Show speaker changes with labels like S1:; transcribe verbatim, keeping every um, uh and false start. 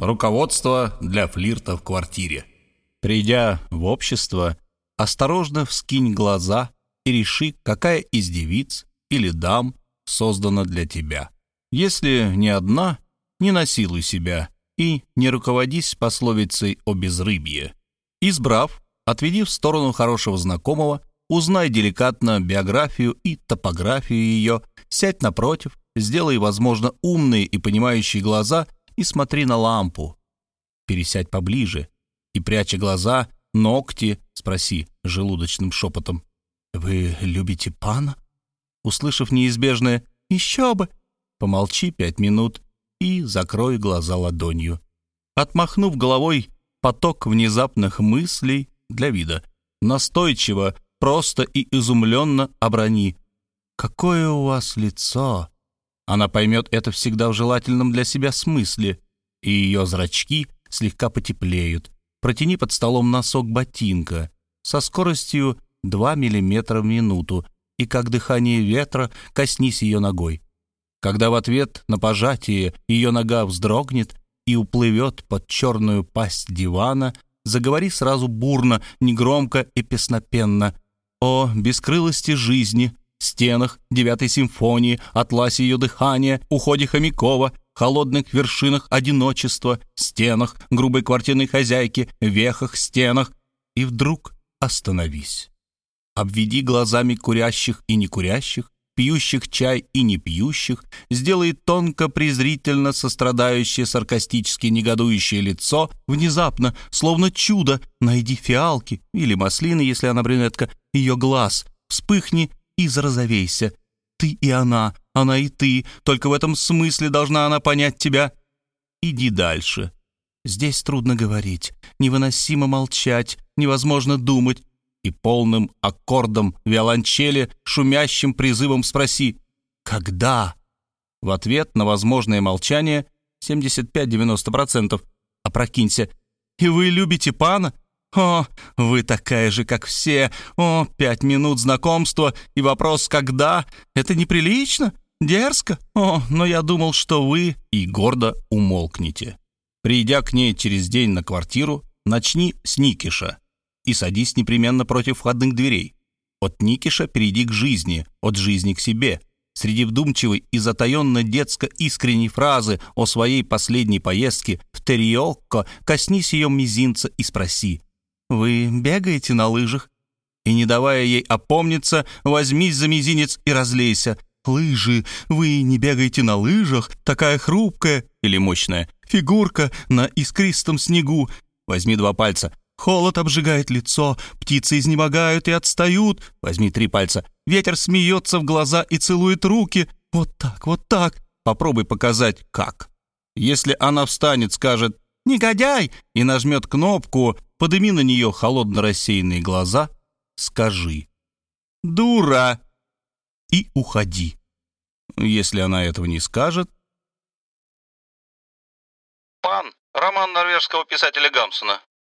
S1: Руководство для флирта в квартире. Придя в общество, осторожно вскинь глаза и реши, какая из девиц или дам создана для тебя. Если не одна, не насилуй себя и не руководись пословицей о безрыбье. Избрав, отведи в сторону хорошего знакомого, узнай деликатно биографию и топографию ее, сядь напротив, сделай, возможно, умные и понимающие глаза и смотри на лампу. Пересядь поближе и, пряча глаза, ногти, спроси желудочным шепотом: «Вы любите пана?» Услышав неизбежное «Еще бы!», помолчи пять минут и закрой глаза ладонью. Отмахнув головой поток внезапных мыслей для вида, настойчиво, просто и изумленно оброни: «Какое у вас лицо!» Она поймет это всегда в желательном для себя смысле, и ее зрачки слегка потеплеют. Протяни под столом носок ботинка со скоростью два миллиметра в минуту и, как дыхание ветра, коснись ее ногой. Когда в ответ на пожатие ее нога вздрогнет и уплывет под черную пасть дивана, заговори сразу бурно, негромко и песнопенно о бескрылости жизни, стенах девятой симфонии, атласе ее дыхания, уходе Хомякова, холодных вершинах одиночества, стенах грубой квартирной хозяйки, вехах, стенах. И вдруг остановись. Обведи глазами курящих и некурящих, пьющих чай и не пьющих, сделай тонко, презрительно сострадающее, саркастически негодующее лицо, внезапно, словно чудо, найди фиалки или маслины, если она брюнетка, ее глаз, вспыхни и зарозовейся. Ты и она, она и ты, только в этом смысле должна она понять тебя. Иди дальше. Здесь трудно говорить, невыносимо молчать, невозможно думать. И полным аккордом виолончели, шумящим призывом спроси: «Когда?» В ответ на возможное молчание семьдесят пять - девяносто процентов опрокинься: «И вы любите пана? О, вы такая же, как все. О, пять минут знакомства и вопрос «когда?» Это неприлично? Дерзко? О, но я думал, что вы...» И гордо умолкните. Придя к ней через день на квартиру, начни с Никиша и садись непременно против входных дверей. От Никиша перейди к жизни, от жизни к себе. Среди вдумчивой и затаенно-детско-искренней фразы о своей последней поездке в Терриокко коснись ее мизинца и спроси: «Вы бегаете на лыжах?» И, не давая ей опомниться, возьмись за мизинец и разлейся: «Лыжи, вы не бегаете на лыжах? Такая хрупкая или мощная фигурка на искристом снегу». Возьми два пальца: «Холод обжигает лицо, птицы изнемогают и отстают». Возьми три пальца: «Ветер смеется в глаза и целует руки». Вот так, вот так. Попробуй показать, как. Если она встанет, скажет «Негодяй!» и нажмет кнопку, подыми на нее холодно рассеянные глаза, скажи «Дура!» и уходи. Если она этого не скажет...
S2: «Пан» — роман норвежского писателя Гамсуна.